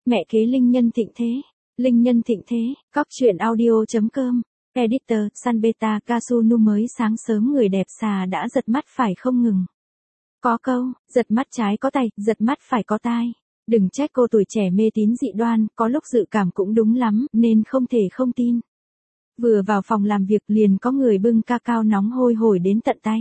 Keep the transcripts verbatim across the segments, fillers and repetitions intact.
Mẹ kế Linh Nhân thịnh thế. Linh Nhân thịnh thế, cóc truyện audio chấm com. Editor, San Beta, Kasunu mới sáng sớm người đẹp xà đã giật mắt phải không ngừng. Có câu, giật mắt trái có tay, giật mắt phải có tai. Đừng trách cô tuổi trẻ mê tín dị đoan, có lúc dự cảm cũng đúng lắm, nên không thể không tin. Vừa vào phòng làm việc liền có người bưng cacao nóng hôi hổi đến tận tay.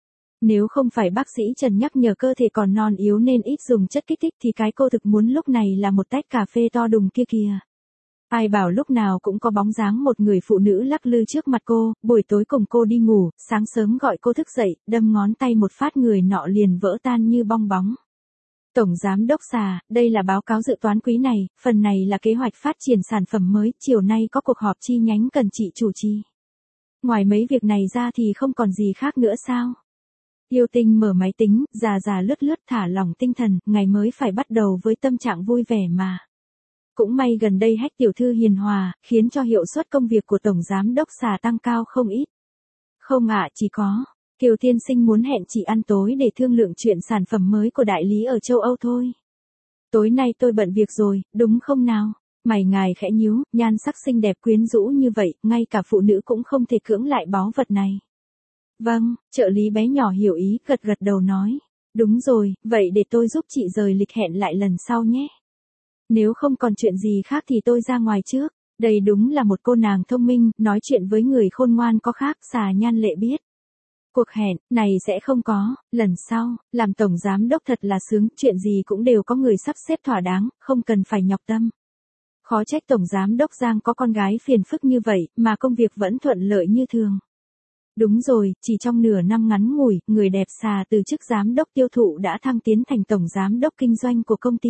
Nếu không phải bác sĩ Trần nhắc nhở cơ thể còn non yếu nên ít dùng chất kích thích thì cái cô thực muốn lúc này là một tách cà phê to đùng kia kìa. Ai bảo lúc nào cũng có bóng dáng một người phụ nữ lắc lư trước mặt cô, buổi tối cùng cô đi ngủ, sáng sớm gọi cô thức dậy, đâm ngón tay một phát người nọ liền vỡ tan như bong bóng. Tổng Giám đốc xà, đây là báo cáo dự toán quý này, phần này là kế hoạch phát triển sản phẩm mới, chiều nay có cuộc họp chi nhánh cần chị chủ trì. Ngoài mấy việc này ra thì không còn gì khác nữa sao? Yêu Tinh mở máy tính, già già lướt lướt thả lỏng tinh thần, ngày mới phải bắt đầu với tâm trạng vui vẻ mà. Cũng may gần đây Hách tiểu thư hiền hòa, khiến cho hiệu suất công việc của Tổng Giám đốc xà tăng cao không ít. Không ạ, chỉ có, Kiều Tiên Sinh muốn hẹn chị ăn tối để thương lượng chuyện sản phẩm mới của đại lý ở châu Âu thôi. Tối nay tôi bận việc rồi, đúng không nào? Mày ngài khẽ nhíu, nhan sắc xinh đẹp quyến rũ như vậy, ngay cả phụ nữ cũng không thể cưỡng lại báu vật này. Vâng, trợ lý bé nhỏ hiểu ý, gật gật đầu nói. Đúng rồi, vậy để tôi giúp chị rời lịch hẹn lại lần sau nhé. Nếu không còn chuyện gì khác thì tôi ra ngoài trước. Đây đúng là một cô nàng thông minh, nói chuyện với người khôn ngoan có khác, xà Nhan Lệ biết. Cuộc hẹn này sẽ không có, lần sau, làm tổng giám đốc thật là sướng, chuyện gì cũng đều có người sắp xếp thỏa đáng, không cần phải nhọc tâm. Khó trách tổng giám đốc Giang có con gái phiền phức như vậy, mà công việc vẫn thuận lợi như thường. Đúng rồi, chỉ trong nửa năm ngắn ngủi, người đẹp xà từ chức giám đốc tiêu thụ đã thăng tiến thành tổng giám đốc kinh doanh của công ty.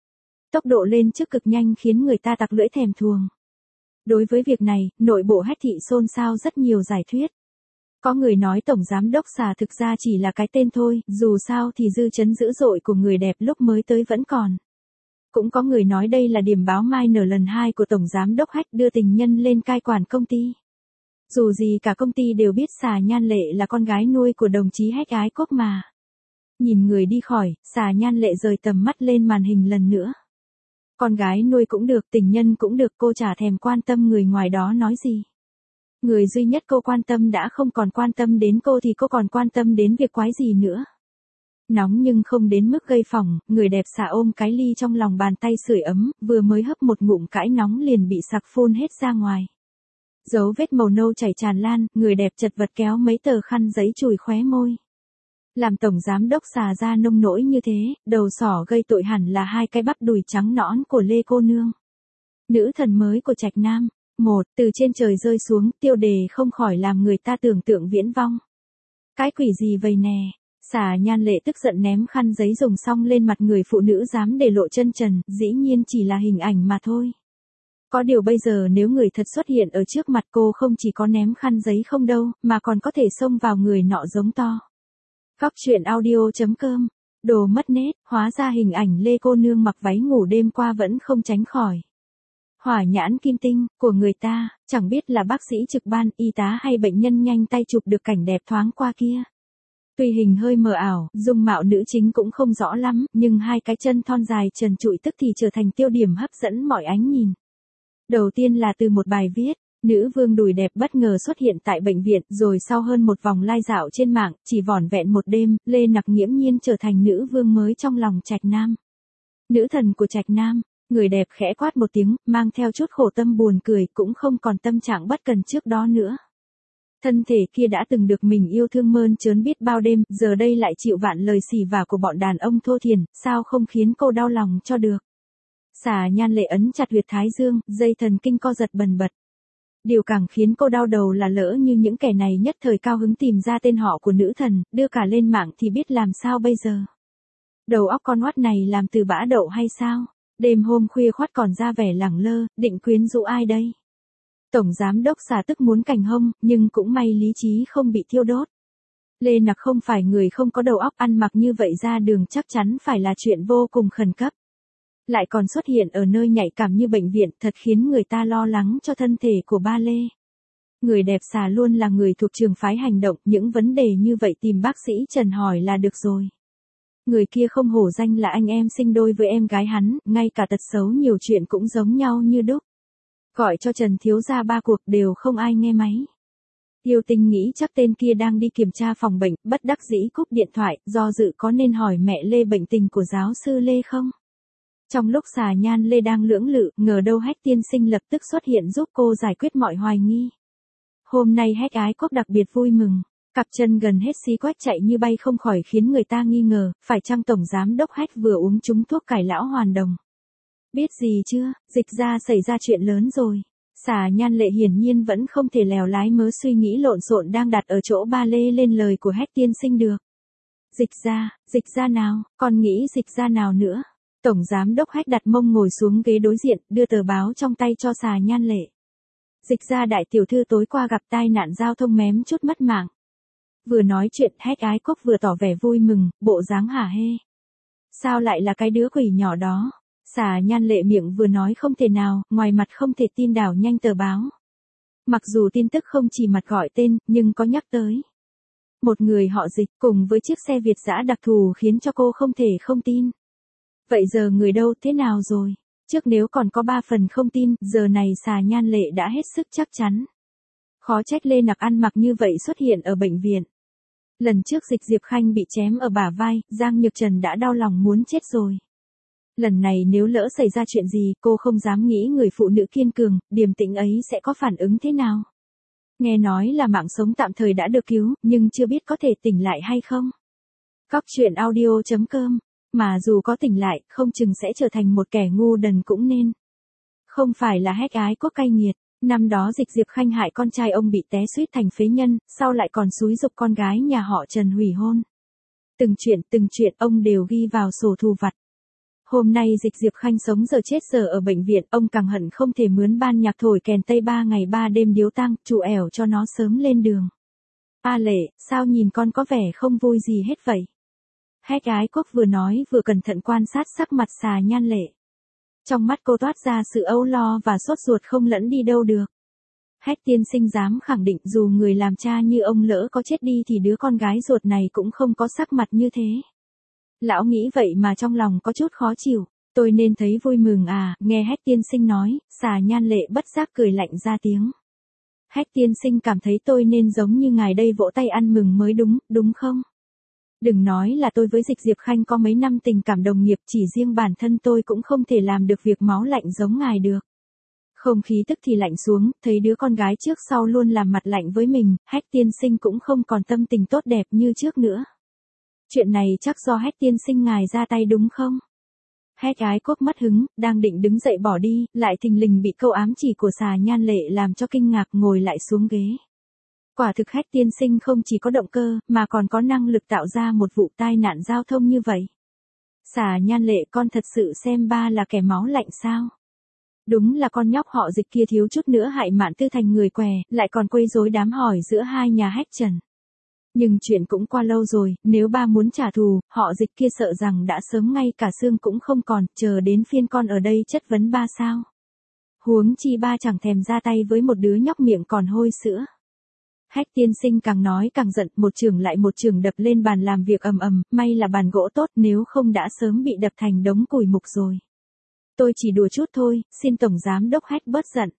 Tốc độ lên chức cực nhanh khiến người ta tặc lưỡi thèm thuồng. Đối với việc này, nội bộ Hách thị xôn xao rất nhiều giải thuyết. Có người nói tổng giám đốc xà thực ra chỉ là cái tên thôi, dù sao thì dư chấn dữ dội của người đẹp lúc mới tới vẫn còn. Cũng có người nói đây là điểm báo mai nở lần hai của tổng giám đốc Hách đưa tình nhân lên cai quản công ty. Dù gì cả công ty đều biết xà Nhan Lệ là con gái nuôi của đồng chí Hách ái quốc mà. Nhìn người đi khỏi, xà Nhan Lệ rời tầm mắt lên màn hình lần nữa. Con gái nuôi cũng được, tình nhân cũng được, cô chả thèm quan tâm người ngoài đó nói gì. Người duy nhất cô quan tâm đã không còn quan tâm đến cô thì cô còn quan tâm đến việc quái gì nữa. Nóng nhưng không đến mức gây phỏng, người đẹp xà ôm cái ly trong lòng bàn tay sưởi ấm, vừa mới hấp một ngụm cãi nóng liền bị sặc phun hết ra ngoài. Dấu vết màu nâu chảy tràn lan, người đẹp chật vật kéo mấy tờ khăn giấy chùi khóe môi. Làm tổng giám đốc xà ra nông nỗi như thế, đầu sỏ gây tội hẳn là hai cái bắp đùi trắng nõn của Lê cô nương. Nữ thần mới của Trạch Nam. Một, từ trên trời rơi xuống, tiêu đề không khỏi làm người ta tưởng tượng viễn vong. Cái quỷ gì vậy nè? Xà Nhan Lệ tức giận ném khăn giấy dùng xong lên mặt người phụ nữ dám để lộ chân trần, dĩ nhiên chỉ là hình ảnh mà thôi. Có điều bây giờ nếu người thật xuất hiện ở trước mặt cô không chỉ có ném khăn giấy không đâu, mà còn có thể xông vào người nọ giống to. Cóc truyện audio chấm com. Đồ mất nét, hóa ra hình ảnh Lê cô nương mặc váy ngủ đêm qua vẫn không tránh khỏi. Hỏa nhãn kim tinh, của người ta, chẳng biết là bác sĩ trực ban, y tá hay bệnh nhân nhanh tay chụp được cảnh đẹp thoáng qua kia. Tuy hình hơi mờ ảo, dung mạo nữ chính cũng không rõ lắm, nhưng hai cái chân thon dài trần trụi tức thì trở thành tiêu điểm hấp dẫn mọi ánh nhìn. Đầu tiên là từ một bài viết, nữ vương đùi đẹp bất ngờ xuất hiện tại bệnh viện, rồi sau hơn một vòng lai dạo trên mạng, chỉ vỏn vẹn một đêm, Lê Nặc nghiễm nhiên trở thành nữ vương mới trong lòng Trạch Nam. Nữ thần của Trạch Nam, người đẹp khẽ quát một tiếng, mang theo chút khổ tâm buồn cười, cũng không còn tâm trạng bất cần trước đó nữa. Thân thể kia đã từng được mình yêu thương mơn trớn biết bao đêm, giờ đây lại chịu vạn lời xỉ vả của bọn đàn ông thô thiển, sao không khiến cô đau lòng cho được. Xà Nhan Lệ ấn chặt huyệt thái dương, dây thần kinh co giật bần bật. Điều càng khiến cô đau đầu là lỡ như những kẻ này nhất thời cao hứng tìm ra tên họ của nữ thần, đưa cả lên mạng thì biết làm sao bây giờ. Đầu óc con oát này làm từ bã đậu hay sao? Đêm hôm khuya khoắt còn ra vẻ lẳng lơ, định quyến rũ ai đây? Tổng giám đốc xà tức muốn cành hông, nhưng cũng may lý trí không bị thiêu đốt. Lê Nặc không phải người không có đầu óc, ăn mặc như vậy ra đường chắc chắn phải là chuyện vô cùng khẩn cấp. Lại còn xuất hiện ở nơi nhạy cảm như bệnh viện, thật khiến người ta lo lắng cho thân thể của ba Lê. Người đẹp xà luôn là người thuộc trường phái hành động, những vấn đề như vậy tìm bác sĩ Trần hỏi là được rồi. Người kia không hổ danh là anh em sinh đôi với em gái hắn, ngay cả tật xấu nhiều chuyện cũng giống nhau như đúc. Gọi cho Trần thiếu gia ba cuộc đều không ai nghe máy. Tiêu Tinh nghĩ chắc tên kia đang đi kiểm tra phòng bệnh, bất đắc dĩ cúp điện thoại, do dự có nên hỏi mẹ Lê bệnh tình của giáo sư Lê không? Trong lúc xà nhan Lê đang lưỡng lự, ngờ đâu Hách tiên sinh lập tức xuất hiện giúp cô giải quyết mọi hoài nghi. Hôm nay Hách Ái Quốc đặc biệt vui mừng. Cặp chân gần hết xí quách chạy như bay không khỏi khiến người ta nghi ngờ, phải chăng Tổng Giám Đốc Hách vừa uống trúng thuốc cải lão hoàn đồng. Biết gì chưa, Dịch ra xảy ra chuyện lớn rồi. Xà nhan Lệ hiển nhiên vẫn không thể lèo lái mớ suy nghĩ lộn xộn đang đặt ở chỗ ba lê lên lời của Hách tiên sinh được. Dịch ra, dịch ra nào, còn nghĩ dịch ra nào nữa. Tổng Giám Đốc Hách đặt mông ngồi xuống ghế đối diện, đưa tờ báo trong tay cho xà nhan Lệ. Dịch ra đại tiểu thư tối qua gặp tai nạn giao thông mém chút mất mạng. Vừa nói chuyện Hách Ái Quốc vừa tỏ vẻ vui mừng, bộ dáng hả hê. Sao lại là cái đứa quỷ nhỏ đó? Xà nhan Lệ miệng vừa nói không thể nào, ngoài mặt không thể tin đảo nhanh tờ báo. Mặc dù tin tức không chỉ mặt gọi tên, nhưng có nhắc tới. Một người họ Dịch cùng với chiếc xe Việt dã đặc thù khiến cho cô không thể không tin. Vậy giờ người đâu thế nào rồi? Trước nếu còn có ba phần không tin, giờ này xà nhan Lệ đã hết sức chắc chắn. Khó trách Lê Nặc ăn mặc như vậy xuất hiện ở bệnh viện. Lần trước Dịch Diệp Khanh bị chém ở bả vai, Giang Nhược Trần đã đau lòng muốn chết rồi. Lần này nếu lỡ xảy ra chuyện gì, cô không dám nghĩ người phụ nữ kiên cường, điềm tĩnh ấy sẽ có phản ứng thế nào. Nghe nói là mạng sống tạm thời đã được cứu, nhưng chưa biết có thể tỉnh lại hay không. Cóc truyện audio chấm com, mà dù có tỉnh lại, không chừng sẽ trở thành một kẻ ngu đần cũng nên. Không phải là Hách Ái Quốc cay nghiệt. Năm đó Dịch Diệp Khanh hại con trai ông bị té suýt thành phế nhân, sau lại còn xúi giục con gái nhà họ Trần hủy hôn. Từng chuyện từng chuyện ông đều ghi vào sổ thù vặt. Hôm nay Dịch Diệp Khanh sống giờ chết giờ ở bệnh viện, ông càng hận không thể mướn ban nhạc thổi kèn tây ba ngày ba đêm điếu tang, trụ ẻo cho nó sớm lên đường. A Lệ, sao nhìn con có vẻ không vui gì hết vậy? Hách Ái Quốc vừa nói vừa cẩn thận quan sát sắc mặt xà nhan Lệ. Trong mắt cô toát ra sự âu lo và sốt ruột không lẫn đi đâu được. Hách tiên sinh dám khẳng định dù người làm cha như ông lỡ có chết đi thì đứa con gái ruột này cũng không có sắc mặt như thế. Lão nghĩ vậy mà trong lòng có chút khó chịu, tôi nên thấy vui mừng à, nghe Hách tiên sinh nói, xà nhan Lệ bất giác cười lạnh ra tiếng. Hách tiên sinh cảm thấy tôi nên giống như ngài đây vỗ tay ăn mừng mới đúng, đúng không? Đừng nói là tôi với Dịch Diệp Khanh có mấy năm tình cảm đồng nghiệp, chỉ riêng bản thân tôi cũng không thể làm được việc máu lạnh giống ngài được. Không khí tức thì lạnh xuống, thấy đứa con gái trước sau luôn làm mặt lạnh với mình, Hách tiên sinh cũng không còn tâm tình tốt đẹp như trước nữa. Chuyện này chắc do Hách tiên sinh ngài ra tay đúng không? Hách Ái Quốc mất hứng, đang định đứng dậy bỏ đi, lại thình lình bị câu ám chỉ của xà nhan Lệ làm cho kinh ngạc ngồi lại xuống ghế. Quả thực Hách tiên sinh không chỉ có động cơ, mà còn có năng lực tạo ra một vụ tai nạn giao thông như vậy. Xà nhan Lệ, con thật sự xem ba là kẻ máu lạnh sao? Đúng là con nhóc họ Dịch kia thiếu chút nữa hại Mạn Tư thành người què, lại còn quấy rối đám hỏi giữa hai nhà Hách Trần. Nhưng chuyện cũng qua lâu rồi, nếu ba muốn trả thù, họ Dịch kia sợ rằng đã sớm ngay cả xương cũng không còn, chờ đến phiên con ở đây chất vấn ba sao. Huống chi ba chẳng thèm ra tay với một đứa nhóc miệng còn hôi sữa. Hách tiên sinh càng nói càng giận, một chưởng lại một chưởng đập lên bàn làm việc ầm ầm, may là bàn gỗ tốt, nếu không đã sớm bị đập thành đống củi mục rồi. Tôi chỉ đùa chút thôi, xin Tổng Giám Đốc Hách bớt giận.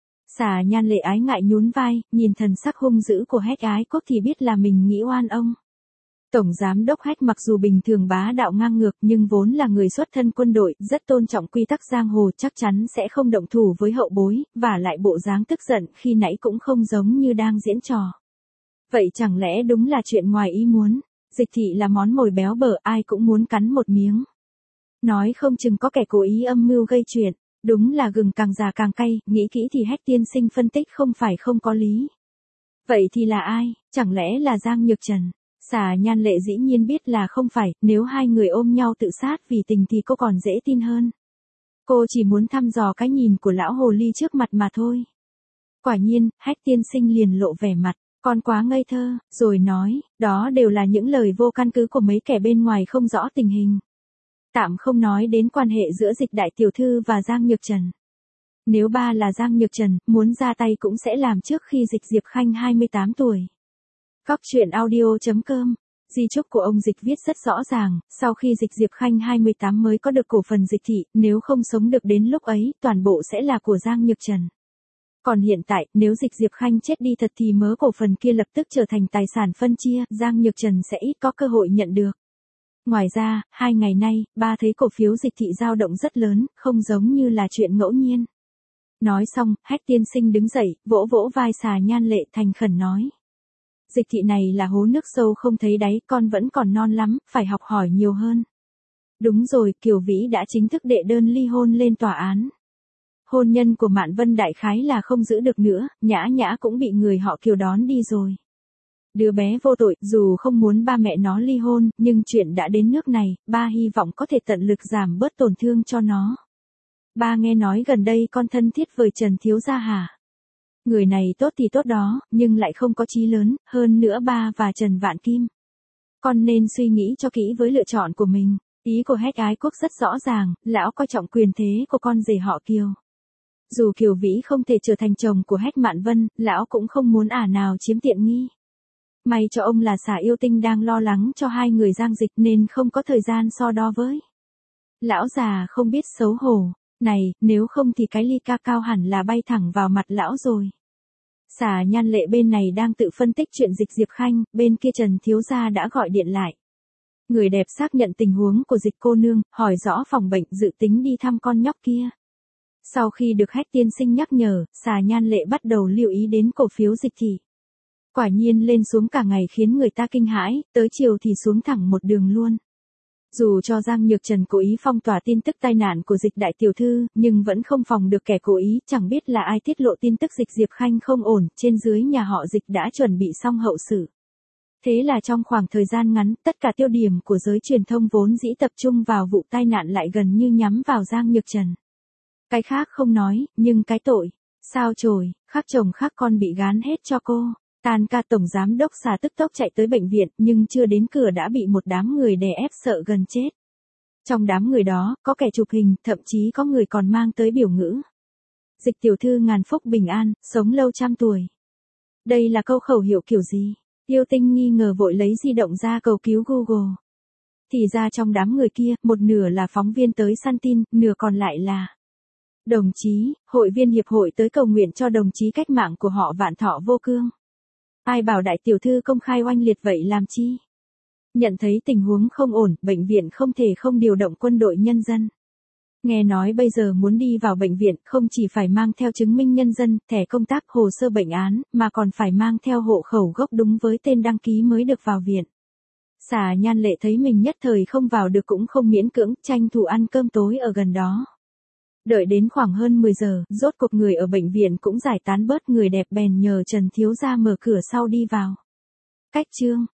Xà nhan Lệ ái ngại nhún vai, nhìn thần sắc hung dữ của Hách Ái Quốc thì biết là mình nghĩ oan ông. Tổng Giám Đốc Hách mặc dù bình thường bá đạo ngang ngược nhưng vốn là người xuất thân quân đội, rất tôn trọng quy tắc giang hồ, chắc chắn sẽ không động thủ với hậu bối, và lại bộ dáng tức giận khi nãy cũng không giống như đang diễn trò. Vậy chẳng lẽ đúng là chuyện ngoài ý muốn? Dịch thị là món mồi béo bở, ai cũng muốn cắn một miếng. Nói không chừng có kẻ cố ý âm mưu gây chuyện. Đúng là gừng càng già càng cay, nghĩ kỹ thì Hách tiên sinh phân tích không phải không có lý. Vậy thì là ai? Chẳng lẽ là Giang Nhược Trần? Xà nhan Lệ dĩ nhiên biết là không phải, nếu hai người ôm nhau tự sát vì tình thì cô còn dễ tin hơn. Cô chỉ muốn thăm dò cái nhìn của lão hồ ly trước mặt mà thôi. Quả nhiên, Hách tiên sinh liền lộ vẻ mặt, con quá ngây thơ, rồi nói, đó đều là những lời vô căn cứ của mấy kẻ bên ngoài không rõ tình hình. Tạm không nói đến quan hệ giữa Dịch đại tiểu thư và Giang Nhược Trần. Nếu ba là Giang Nhược Trần, muốn ra tay cũng sẽ làm trước khi Dịch Diệp Khanh hai mươi tám tuổi. Cóc truyện audio chấm com Di chúc của ông Dịch viết rất rõ ràng, sau khi Dịch Diệp Khanh hai mươi tám mới có được cổ phần Dịch thị, nếu không sống được đến lúc ấy, toàn bộ sẽ là của Giang Nhược Trần. Còn hiện tại, nếu Dịch Diệp Khanh chết đi thật thì mớ cổ phần kia lập tức trở thành tài sản phân chia, Giang Nhược Trần sẽ ít có cơ hội nhận được. Ngoài ra, hai ngày nay, ba thấy cổ phiếu Dịch thị dao động rất lớn, không giống như là chuyện ngẫu nhiên. Nói xong, Hách tiên sinh đứng dậy, vỗ vỗ vai Xà Nhan Lệ thành khẩn nói. Dịch thị này là hố nước sâu không thấy đáy, con vẫn còn non lắm, phải học hỏi nhiều hơn. Đúng rồi, Kiều Vĩ đã chính thức đệ đơn ly hôn lên tòa án. Hôn nhân của Mạn Vân đại khái là không giữ được nữa, Nhã Nhã cũng bị người họ Kiều đón đi rồi. Đứa bé vô tội, dù không muốn ba mẹ nó ly hôn, nhưng chuyện đã đến nước này, ba hy vọng có thể tận lực giảm bớt tổn thương cho nó. Ba nghe nói gần đây con thân thiết với Trần thiếu gia hả? Người này tốt thì tốt đó, nhưng lại không có chí lớn, hơn nữa ba và Trần Vạn Kim. Con nên suy nghĩ cho kỹ với lựa chọn của mình. Ý của Hách Ái Quốc rất rõ ràng, lão coi trọng quyền thế của con rể họ Kiều. Dù Kiều Vĩ không thể trở thành chồng của Hách Mạn Vân, lão cũng không muốn ả nào chiếm tiện nghi. May cho ông là Xà Yêu Tinh đang lo lắng cho hai người Giang Dịch nên không có thời gian so đo với. Lão già không biết xấu hổ. Này, nếu không thì cái ly ca cao hẳn là bay thẳng vào mặt lão rồi. Xà Nhan Lệ bên này đang tự phân tích chuyện Dịch Diệp Khanh, bên kia Trần thiếu gia đã gọi điện lại. Người đẹp xác nhận tình huống của Dịch cô nương, hỏi rõ phòng bệnh, dự tính đi thăm con nhóc kia. Sau khi được Hách tiên sinh nhắc nhở, Xà Nhan Lệ bắt đầu lưu ý đến cổ phiếu Dịch thị. Quả nhiên lên xuống cả ngày khiến người ta kinh hãi, tới chiều thì xuống thẳng một đường luôn. Dù cho Giang Nhược Trần cố ý phong tỏa tin tức tai nạn của Dịch đại tiểu thư, nhưng vẫn không phòng được kẻ cố ý, chẳng biết là ai tiết lộ tin tức Dịch Diệp Khanh không ổn, trên dưới nhà họ Dịch đã chuẩn bị xong hậu sự. Thế là trong khoảng thời gian ngắn, tất cả tiêu điểm của giới truyền thông vốn dĩ tập trung vào vụ tai nạn lại gần như nhắm vào Giang Nhược Trần. Cái khác không nói, nhưng cái tội, sao chổi, khác chồng khác con bị gán hết cho cô. Tan ca tổng giám đốc Xà tức tốc chạy tới bệnh viện, nhưng chưa đến cửa đã bị một đám người đè ép sợ gần chết. Trong đám người đó, có kẻ chụp hình, thậm chí có người còn mang tới biểu ngữ. Dịch tiểu thư ngàn phúc bình an, sống lâu trăm tuổi. Đây là câu khẩu hiệu kiểu gì? Yêu Tinh nghi ngờ vội lấy di động ra cầu cứu Google. Thì ra trong đám người kia, một nửa là phóng viên tới săn tin, nửa còn lại là đồng chí, hội viên hiệp hội tới cầu nguyện cho đồng chí cách mạng của họ Vạn Thọ Vô Cương. Ai bảo đại tiểu thư công khai oanh liệt vậy làm chi? Nhận thấy tình huống không ổn, bệnh viện không thể không điều động quân đội nhân dân. Nghe nói bây giờ muốn đi vào bệnh viện không chỉ phải mang theo chứng minh nhân dân, thẻ công tác, hồ sơ bệnh án, mà còn phải mang theo hộ khẩu gốc đúng với tên đăng ký mới được vào viện. Xà Nhan Lệ thấy mình nhất thời không vào được cũng không miễn cưỡng, tranh thủ ăn cơm tối ở gần đó. Đợi đến khoảng hơn mười giờ, rốt cuộc người ở bệnh viện cũng giải tán bớt, người đẹp bèn nhờ Trần thiếu gia mở cửa sau đi vào. Cách chương